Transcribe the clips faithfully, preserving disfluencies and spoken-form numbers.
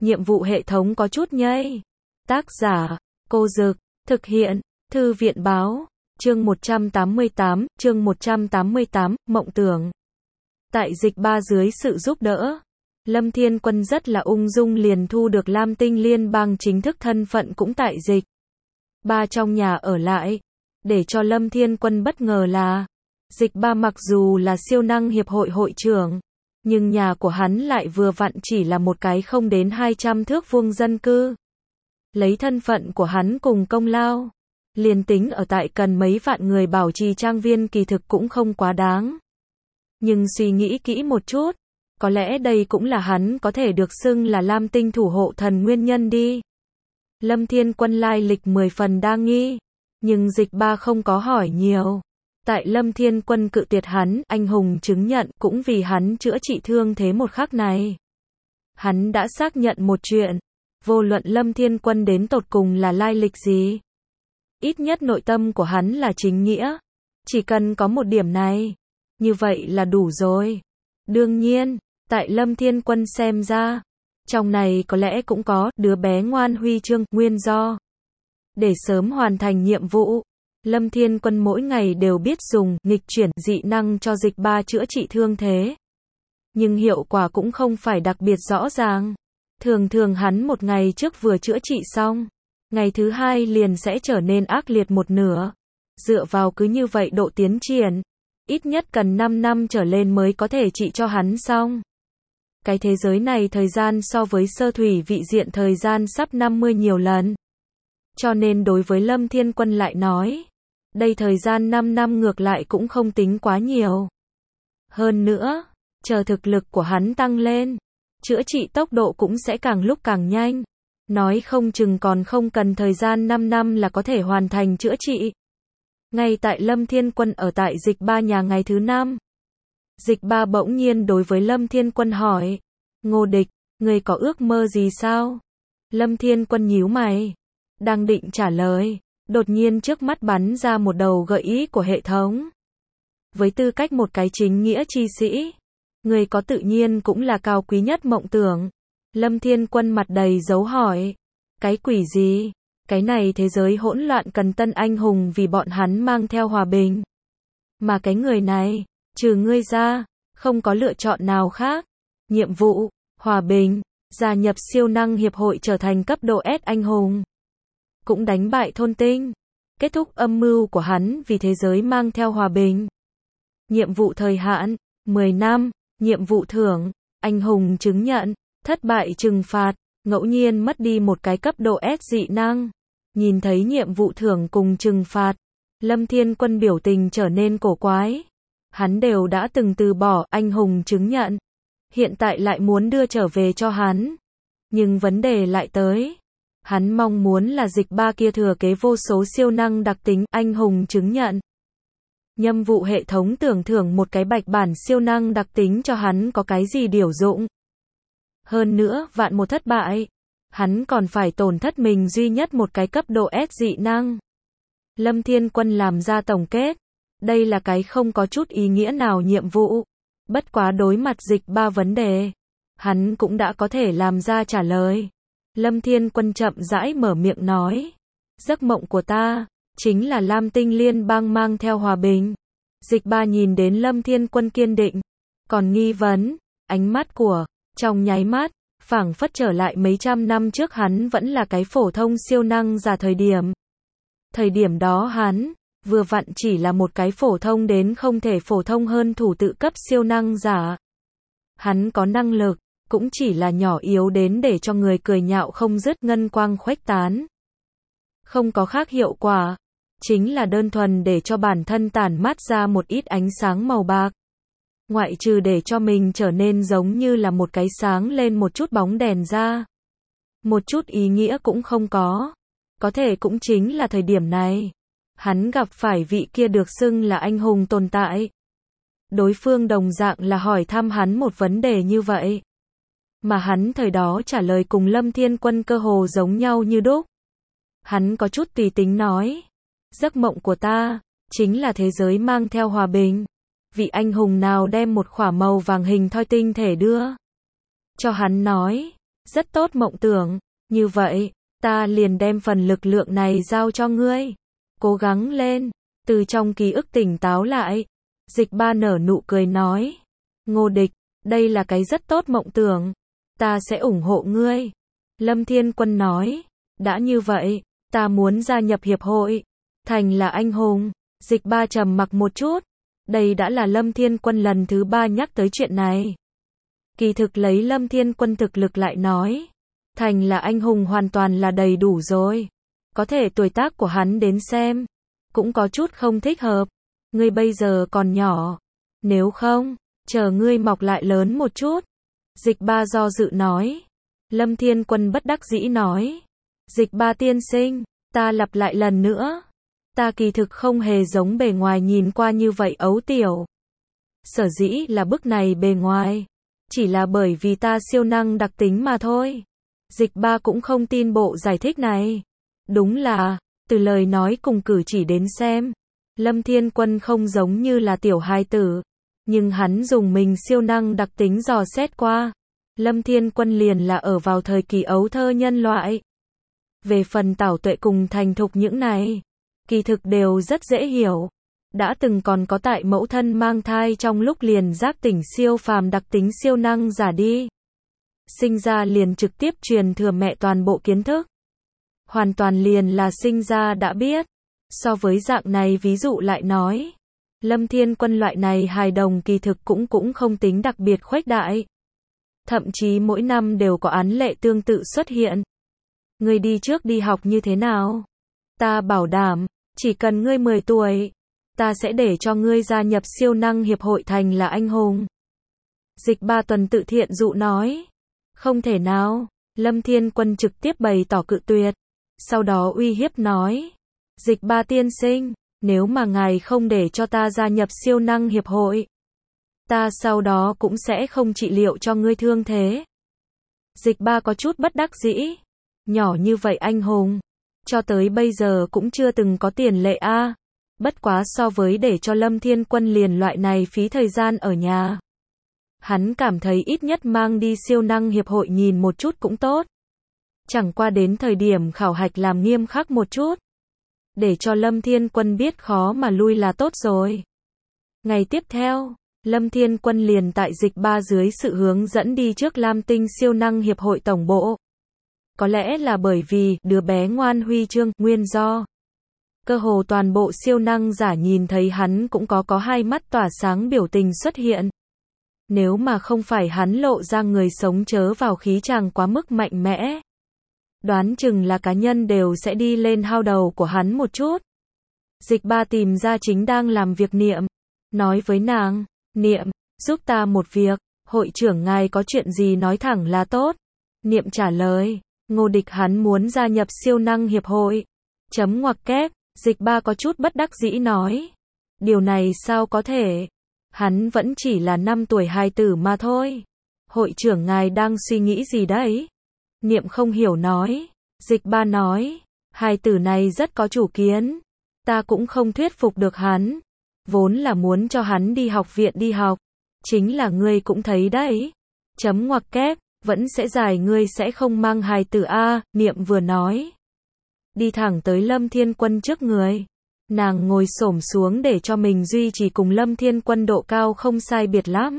nhiệm vụ hệ thống có chút nhây. Tác giả, Cô Dực, thực hiện, Thư viện Báo, chương một trăm tám mươi tám, chương một trăm tám mươi tám, mộng tưởng. Tại dịch ba dưới sự giúp đỡ, Lâm Thiên Quân rất là ung dung liền thu được Lam Tinh Liên bang chính thức thân phận cũng tại dịch ba trong nhà ở lại. Để cho Lâm Thiên Quân bất ngờ là, dịch ba mặc dù là siêu năng hiệp hội hội trưởng, nhưng nhà của hắn lại vừa vặn chỉ là một cái không đến hai trăm thước vuông dân cư. Lấy thân phận của hắn cùng công lao, liền tính ở tại cần mấy vạn người bảo trì trang viên kỳ thực cũng không quá đáng. Nhưng suy nghĩ kỹ một chút, có lẽ đây cũng là hắn có thể được xưng là Lam Tinh thủ hộ thần nguyên nhân đi. Lâm Thiên Quân lai lịch mười phần đa nghi, nhưng dịch ba không có hỏi nhiều. Tại Lâm Thiên Quân cự tuyệt hắn anh hùng chứng nhận cũng vì hắn chữa trị thương thế một khắc này. Hắn đã xác nhận một chuyện, vô luận Lâm Thiên Quân đến tột cùng là lai lịch gì, ít nhất nội tâm của hắn là chính nghĩa. Chỉ cần có một điểm này, như vậy là đủ rồi. Đương nhiên, tại Lâm Thiên Quân xem ra, trong này có lẽ cũng có đứa bé ngoan huy chương nguyên do. Để sớm hoàn thành nhiệm vụ, Lâm Thiên Quân mỗi ngày đều biết dùng nghịch chuyển dị năng cho dịch ba chữa trị thương thế. Nhưng hiệu quả cũng không phải đặc biệt rõ ràng. Thường thường hắn một ngày trước vừa chữa trị xong, ngày thứ hai liền sẽ trở nên ác liệt một nửa. Dựa vào cứ như vậy độ tiến triển, ít nhất cần năm năm trở lên mới có thể trị cho hắn xong. Cái thế giới này thời gian so với sơ thủy vị diện thời gian sắp năm mươi nhiều lần. Cho nên đối với Lâm Thiên Quân lại nói, đây thời gian năm năm ngược lại cũng không tính quá nhiều. Hơn nữa, chờ thực lực của hắn tăng lên, chữa trị tốc độ cũng sẽ càng lúc càng nhanh. Nói không chừng còn không cần thời gian năm năm là có thể hoàn thành chữa trị. Ngay tại Lâm Thiên Quân ở tại dịch ba nhà ngày thứ năm, dịch ba bỗng nhiên đối với Lâm Thiên Quân hỏi, Ngô Địch, người có ước mơ gì sao? Lâm Thiên Quân nhíu mày, đang định trả lời, đột nhiên trước mắt bắn ra một đầu gợi ý của hệ thống. Với tư cách một cái chính nghĩa chi sĩ, người có tự nhiên cũng là cao quý nhất mộng tưởng. Lâm Thiên Quân mặt đầy dấu hỏi, cái quỷ gì? Cái này thế giới hỗn loạn cần tân anh hùng vì bọn hắn mang theo hòa bình. Mà cái người này, trừ ngươi ra, không có lựa chọn nào khác. Nhiệm vụ, hòa bình, gia nhập siêu năng hiệp hội trở thành cấp độ S anh hùng. Cũng đánh bại thôn tinh. Kết thúc âm mưu của hắn vì thế giới mang theo hòa bình. Nhiệm vụ thời hạn, mười năm, nhiệm vụ thưởng, anh hùng chứng nhận, thất bại trừng phạt, ngẫu nhiên mất đi một cái cấp độ S dị năng. Nhìn thấy nhiệm vụ thưởng cùng trừng phạt, Lâm Thiên Quân biểu tình trở nên cổ quái. Hắn đều đã từng từ bỏ anh hùng chứng nhận, hiện tại lại muốn đưa trở về cho hắn. Nhưng vấn đề lại tới, hắn mong muốn là dịch ba kia thừa kế vô số siêu năng đặc tính anh hùng chứng nhận. Nhiệm vụ hệ thống tưởng thưởng một cái bạch bản siêu năng đặc tính cho hắn có cái gì điều dụng. Hơn nữa, vạn một thất bại, hắn còn phải tổn thất mình duy nhất một cái cấp độ S dị năng. Lâm Thiên Quân làm ra tổng kết, đây là cái không có chút ý nghĩa nào nhiệm vụ. Bất quá đối mặt dịch ba vấn đề, hắn cũng đã có thể làm ra trả lời. Lâm Thiên Quân chậm rãi mở miệng nói, giấc mộng của ta, chính là Lam Tinh Liên bang mang theo hòa bình. Dịch ba nhìn đến Lâm Thiên Quân kiên định, còn nghi vấn, ánh mắt của, trong nháy mắt, phảng phất trở lại mấy trăm năm trước hắn vẫn là cái phổ thông siêu năng giả thời điểm. Thời điểm đó hắn, vừa vặn chỉ là một cái phổ thông đến không thể phổ thông hơn thủ tự cấp siêu năng giả. Hắn có năng lực, cũng chỉ là nhỏ yếu đến để cho người cười nhạo không dứt ngân quang khuếch tán. Không có khác hiệu quả, chính là đơn thuần để cho bản thân tản mát ra một ít ánh sáng màu bạc. Ngoại trừ để cho mình trở nên giống như là một cái sáng lên một chút bóng đèn ra. Một chút ý nghĩa cũng không có. Có thể cũng chính là thời điểm này, hắn gặp phải vị kia được xưng là anh hùng tồn tại. Đối phương đồng dạng là hỏi thăm hắn một vấn đề như vậy. Mà hắn thời đó trả lời cùng Lâm Thiên Quân cơ hồ giống nhau như đúc. Hắn có chút tùy tính nói, giấc mộng của ta, chính là thế giới mang theo hòa bình. Vị anh hùng nào đem một khỏa màu vàng hình thoi tinh thể đưa cho hắn nói, Rất tốt mộng tưởng, như vậy, ta liền đem phần lực lượng này giao cho ngươi. Cố gắng lên, từ trong ký ức tỉnh táo lại. Dịch Ba nở nụ cười nói. Ngô Địch, đây là cái rất tốt mộng tưởng. Ta sẽ ủng hộ ngươi. Lâm Thiên Quân nói. Đã như vậy, ta muốn gia nhập hiệp hội. Thành là anh hùng. Dịch Ba trầm mặc một chút. Đây đã là Lâm Thiên Quân lần thứ ba nhắc tới chuyện này. Kỳ thực lấy Lâm Thiên Quân thực lực lại nói. Thành là anh hùng hoàn toàn là đầy đủ rồi. Có thể tuổi tác của hắn đến xem. Cũng có chút không thích hợp. Ngươi bây giờ còn nhỏ. Nếu không, chờ ngươi mọc lại lớn một chút. Dịch Ba do dự nói. Lâm Thiên Quân bất đắc dĩ nói. Dịch Ba tiên sinh, ta lặp lại lần nữa. Ta kỳ thực không hề giống bề ngoài nhìn qua như vậy ấu tiểu. Sở dĩ là bức này bề ngoài. Chỉ là bởi vì ta siêu năng đặc tính mà thôi. Dịch Ba cũng không tin bộ giải thích này. Đúng là, từ lời nói cùng cử chỉ đến xem. Lâm Thiên Quân không giống như là tiểu hài tử. Nhưng hắn dùng mình siêu năng đặc tính dò xét qua. Lâm Thiên Quân liền là ở vào thời kỳ ấu thơ nhân loại. Về phần tảo tuệ cùng thành thục những này, kỳ thực đều rất dễ hiểu. Đã từng còn có tại mẫu thân mang thai trong lúc liền giác tỉnh siêu phàm đặc tính siêu năng giả đi. Sinh ra liền trực tiếp truyền thừa mẹ toàn bộ kiến thức. Hoàn toàn liền là sinh ra đã biết. So với dạng này ví dụ lại nói. Lâm Thiên Quân loại này hài đồng kỳ thực cũng cũng không tính đặc biệt khuếch đại. Thậm chí mỗi năm đều có án lệ tương tự xuất hiện. Ngươi đi trước đi học như thế nào? Ta bảo đảm, chỉ cần ngươi mười tuổi, ta sẽ để cho ngươi gia nhập siêu năng hiệp hội thành là anh hùng. Dịch Ba tuần tự thiện dụ nói. Không thể nào, Lâm Thiên Quân trực tiếp bày tỏ cự tuyệt. Sau đó uy hiếp nói. Dịch Ba tiên sinh, nếu mà ngài không để cho ta gia nhập siêu năng hiệp hội, ta sau đó cũng sẽ không trị liệu cho ngươi thương thế. Dịch Ba có chút bất đắc dĩ. Nhỏ như vậy anh hùng, cho tới bây giờ cũng chưa từng có tiền lệ a. À. Bất quá so với để cho Lâm Thiên Quân liền loại này phí thời gian ở nhà. Hắn cảm thấy ít nhất mang đi siêu năng hiệp hội nhìn một chút cũng tốt. Chẳng qua đến thời điểm khảo hạch làm nghiêm khắc một chút. Để cho Lâm Thiên Quân biết khó mà lui là tốt rồi. Ngày tiếp theo, Lâm Thiên Quân liền tại Dịch Ba dưới sự hướng dẫn đi trước Lam Tinh siêu năng hiệp hội tổng bộ. Có lẽ là bởi vì đứa bé ngoan huy chương nguyên do. Cơ hồ toàn bộ siêu năng giả nhìn thấy hắn cũng có có hai mắt tỏa sáng biểu tình xuất hiện. Nếu mà không phải hắn lộ ra người sống chớ vào khí chàng quá mức mạnh mẽ. Đoán chừng là cá nhân đều sẽ đi lên hao đầu của hắn một chút. Dịch Ba tìm ra chính đang làm việc Niệm. Nói với nàng, Niệm, giúp ta một việc, hội trưởng ngài có chuyện gì nói thẳng là tốt. Niệm trả lời, Ngô Địch hắn muốn gia nhập siêu năng hiệp hội. Chấm ngoặc kép, Dịch Ba có chút bất đắc dĩ nói. Điều này sao có thể? Hắn vẫn chỉ là năm tuổi hài tử mà thôi. Hội trưởng ngài đang suy nghĩ gì đấy? Niệm không hiểu nói. Dịch Ba nói, hài tử này rất có chủ kiến. Ta cũng không thuyết phục được hắn. Vốn là muốn cho hắn đi học viện đi học. Chính là ngươi cũng thấy đấy. Chấm ngoặc kép, vẫn sẽ giải ngươi sẽ không mang hài tử a. Niệm vừa nói. Đi thẳng tới Lâm Thiên Quân trước người. Nàng ngồi xổm xuống để cho mình duy trì cùng Lâm Thiên Quân độ cao không sai biệt lắm.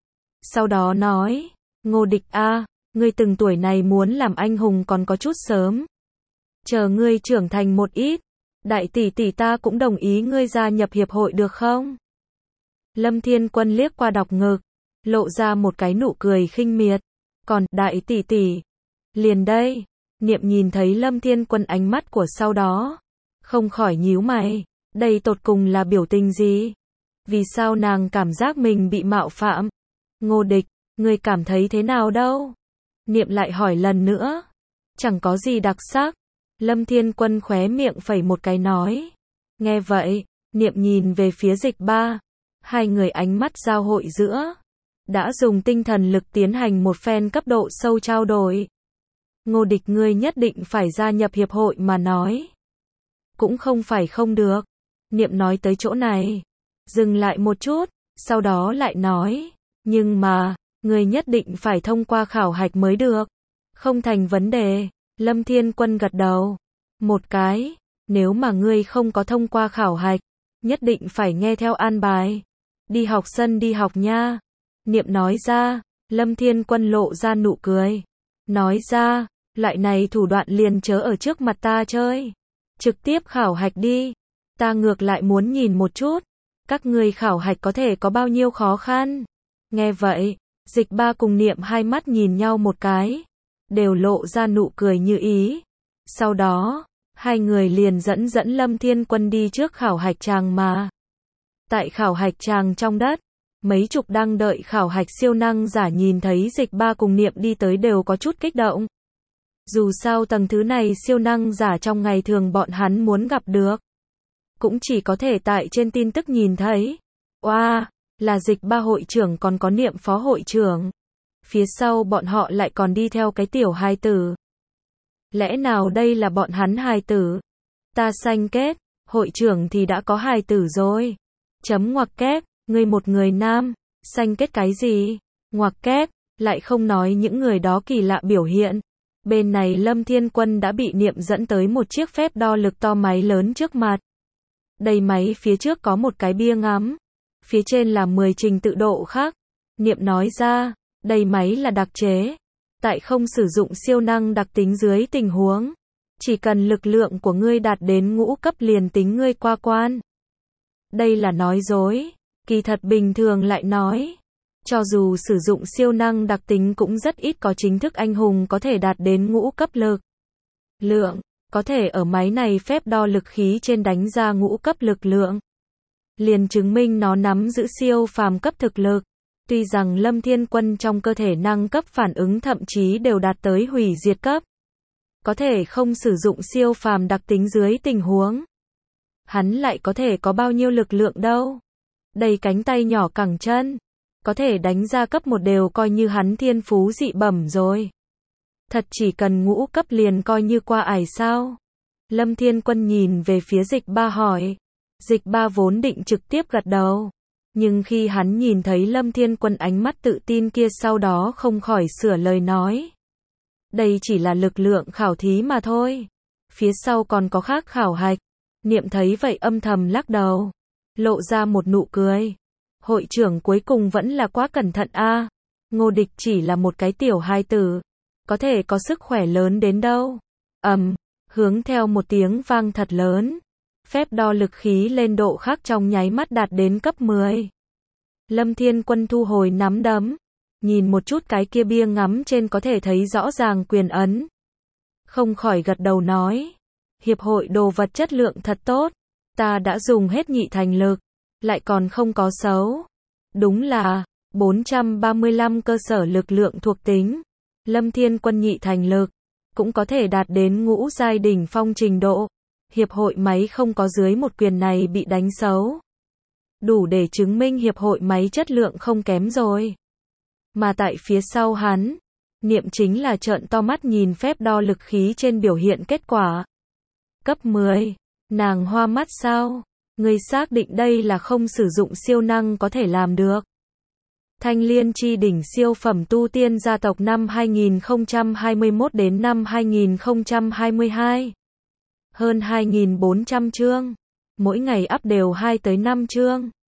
Sau đó nói, Ngô Địch a, ngươi từng tuổi này muốn làm anh hùng còn có chút sớm. Chờ ngươi trưởng thành một ít, đại tỷ tỷ ta cũng đồng ý ngươi gia nhập hiệp hội được không? Lâm Thiên Quân liếc qua đọc ngực, lộ ra một cái nụ cười khinh miệt. Còn, đại tỷ tỷ, liền đây, Niệm nhìn thấy Lâm Thiên Quân ánh mắt của sau đó. Không khỏi nhíu mày, đây tột cùng là biểu tình gì? Vì sao nàng cảm giác mình bị mạo phạm? Ngô Địch, ngươi cảm thấy thế nào đâu? Niệm lại hỏi lần nữa. Chẳng có gì đặc sắc. Lâm Thiên Quân khóe miệng phẩy một cái nói. Nghe vậy, Niệm nhìn về phía Dịch Ba. Hai người ánh mắt giao hội giữa. Đã dùng tinh thần lực tiến hành một phen cấp độ sâu trao đổi. Ngô Địch ngươi nhất định phải gia nhập hiệp hội mà nói. Cũng không phải không được. Niệm nói tới chỗ này. Dừng lại một chút, sau đó lại nói. Nhưng mà, ngươi nhất định phải thông qua khảo hạch mới được. Không thành vấn đề. Lâm Thiên Quân gật đầu. Một cái. Nếu mà ngươi không có thông qua khảo hạch, nhất định phải nghe theo an bài. Đi học sân đi học nha. Niệm nói ra. Lâm Thiên Quân lộ ra nụ cười. Nói ra, loại này thủ đoạn liền chớ ở trước mặt ta chơi. Trực tiếp khảo hạch đi. Ta ngược lại muốn nhìn một chút. Các ngươi khảo hạch có thể có bao nhiêu khó khăn. Nghe vậy, Dịch Ba cùng Niệm hai mắt nhìn nhau một cái. Đều lộ ra nụ cười như ý. Sau đó, hai người liền dẫn dẫn Lâm Thiên Quân đi trước khảo hạch tràng mà. Tại khảo hạch tràng trong đất, mấy chục đang đợi khảo hạch siêu năng giả nhìn thấy Dịch Ba cùng Niệm đi tới đều có chút kích động. Dù sao tầng thứ này siêu năng giả trong ngày thường bọn hắn muốn gặp được, cũng chỉ có thể tại trên tin tức nhìn thấy. Oa, wow, là Dịch Ba hội trưởng còn có Niệm phó hội trưởng. Phía sau bọn họ lại còn đi theo cái tiểu hài tử. Lẽ nào đây là bọn hắn hài tử? Ta xanh kết, hội trưởng thì đã có hài tử rồi. Chấm ngoặc kép, ngươi một người nam, xanh kết cái gì? Ngoặc kép, lại không nói những người đó kỳ lạ biểu hiện. Bên này Lâm Thiên Quân đã bị Niệm dẫn tới một chiếc phép đo lực to máy lớn trước mặt. Đầy máy phía trước có một cái bia ngắm. Phía trên là mười trình tự độ khác. Niệm nói ra, đầy máy là đặc chế. Tại không sử dụng siêu năng đặc tính dưới tình huống. Chỉ cần lực lượng của ngươi đạt đến ngũ cấp liền tính ngươi qua quan. Đây là nói dối. Kỳ thật bình thường lại nói. Cho dù sử dụng siêu năng đặc tính cũng rất ít có chính thức anh hùng có thể đạt đến ngũ cấp lực lượng. Có thể ở máy này phép đo lực khí trên đánh ra ngũ cấp lực lượng. Liền chứng minh nó nắm giữ siêu phàm cấp thực lực. Tuy rằng Lâm Thiên Quân trong cơ thể năng cấp phản ứng thậm chí đều đạt tới hủy diệt cấp. Có thể không sử dụng siêu phàm đặc tính dưới tình huống. Hắn lại có thể có bao nhiêu lực lượng đâu. Đầy cánh tay nhỏ cẳng chân. Có thể đánh ra cấp một đều coi như hắn thiên phú dị bẩm rồi. Thật chỉ cần ngũ cấp liền coi như qua ải sao? Lâm Thiên Quân nhìn về phía Dịch Ba hỏi. Dịch Ba vốn định trực tiếp gật đầu. Nhưng khi hắn nhìn thấy Lâm Thiên Quân ánh mắt tự tin kia sau đó không khỏi sửa lời nói. Đây chỉ là lực lượng khảo thí mà thôi. Phía sau còn có khác khảo hạch. Niệm thấy vậy âm thầm lắc đầu. Lộ ra một nụ cười. Hội trưởng cuối cùng vẫn là quá cẩn thận a. À. Ngô Địch chỉ là một cái tiểu hài tử. Có thể có sức khỏe lớn đến đâu. Ầm, um, hướng theo một tiếng vang thật lớn. Phép đo lực khí lên độ khác trong nháy mắt đạt đến cấp mười. Lâm Thiên Quân thu hồi nắm đấm. Nhìn một chút cái kia bia ngắm trên có thể thấy rõ ràng quyền ấn. Không khỏi gật đầu nói. Hiệp hội đồ vật chất lượng thật tốt. Ta đã dùng hết nhị thành lực. Lại còn không có xấu. Đúng là bốn trăm ba mươi lăm cơ sở lực lượng thuộc tính. Lâm Thiên Quân nhị thành lực. Cũng có thể đạt đến ngũ giai đỉnh phong trình độ. Hiệp hội máy không có dưới một quyền này bị đánh xấu. Đủ để chứng minh hiệp hội máy chất lượng không kém rồi. Mà tại phía sau hắn, Niệm chính là trợn to mắt nhìn phép đo lực khí trên biểu hiện kết quả. Cấp mười. Nàng hoa mắt sao? Ngươi xác định đây là không sử dụng siêu năng có thể làm được. Thanh Liên chi đỉnh siêu phẩm tu tiên gia tộc năm hai nghìn không trăm hai mươi mốt đến năm hai nghìn không trăm hai mươi hai. Hơn hai nghìn bốn trăm chương. Mỗi ngày up đều hai tới năm chương.